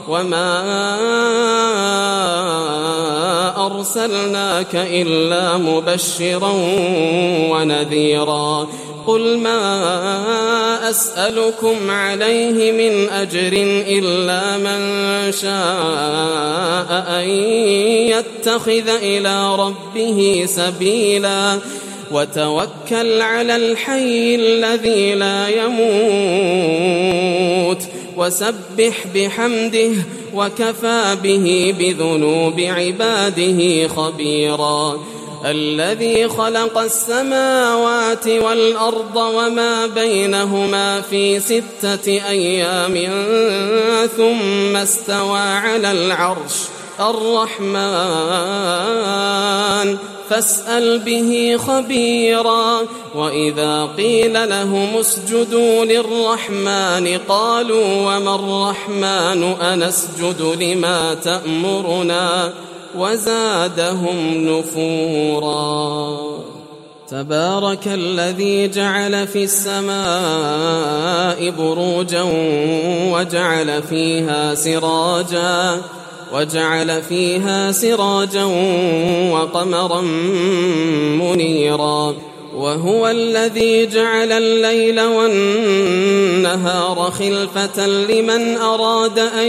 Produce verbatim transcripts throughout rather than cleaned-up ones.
وما أرسلناك إلا مبشرا ونذيرا قل ما أسألكم عليه من أجر إلا من شاء أن يتخذ إلى ربه سبيلا وتوكل على الحي الذي لا يموت وسبح بحمده وكفى به بذنوب عباده خبيرا الذي خلق السماوات والأرض وما بينهما في ستة أيام ثم استوى على العرش الرحمن فاسأل به خبيرا وإذا قيل لهم اسجدوا للرحمن قالوا وما الرحمن أنسجد لما تأمرنا وزادهم نفورا تبارك الذي جعل في السماء بروجا وجعل فيها سراجا وجعل فيها سراجا وقمرا منيرا وهو الذي جعل الليل والنهار خلفة لمن أراد أن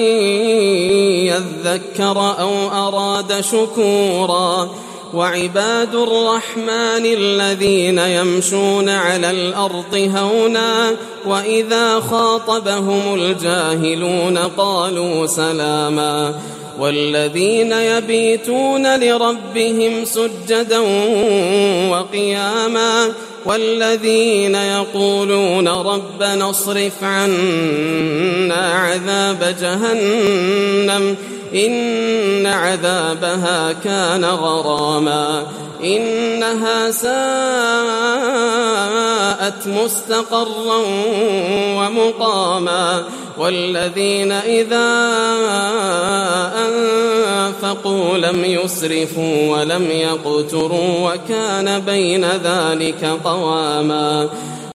يذكر أو أراد شكورا وعباد الرحمن الذين يمشون على الأرض هونا وإذا خاطبهم الجاهلون قالوا سلاما والذين يبيتون لربهم سجدا وقياما والذين يقولون ربنا اصرف عنا عذاب جهنم إن عذابها كان غراما إنها ساءت مستقرا ومقاما والذين إذا أنفقوا لم يسرفوا ولم يقتروا وكان بين ذلك قواما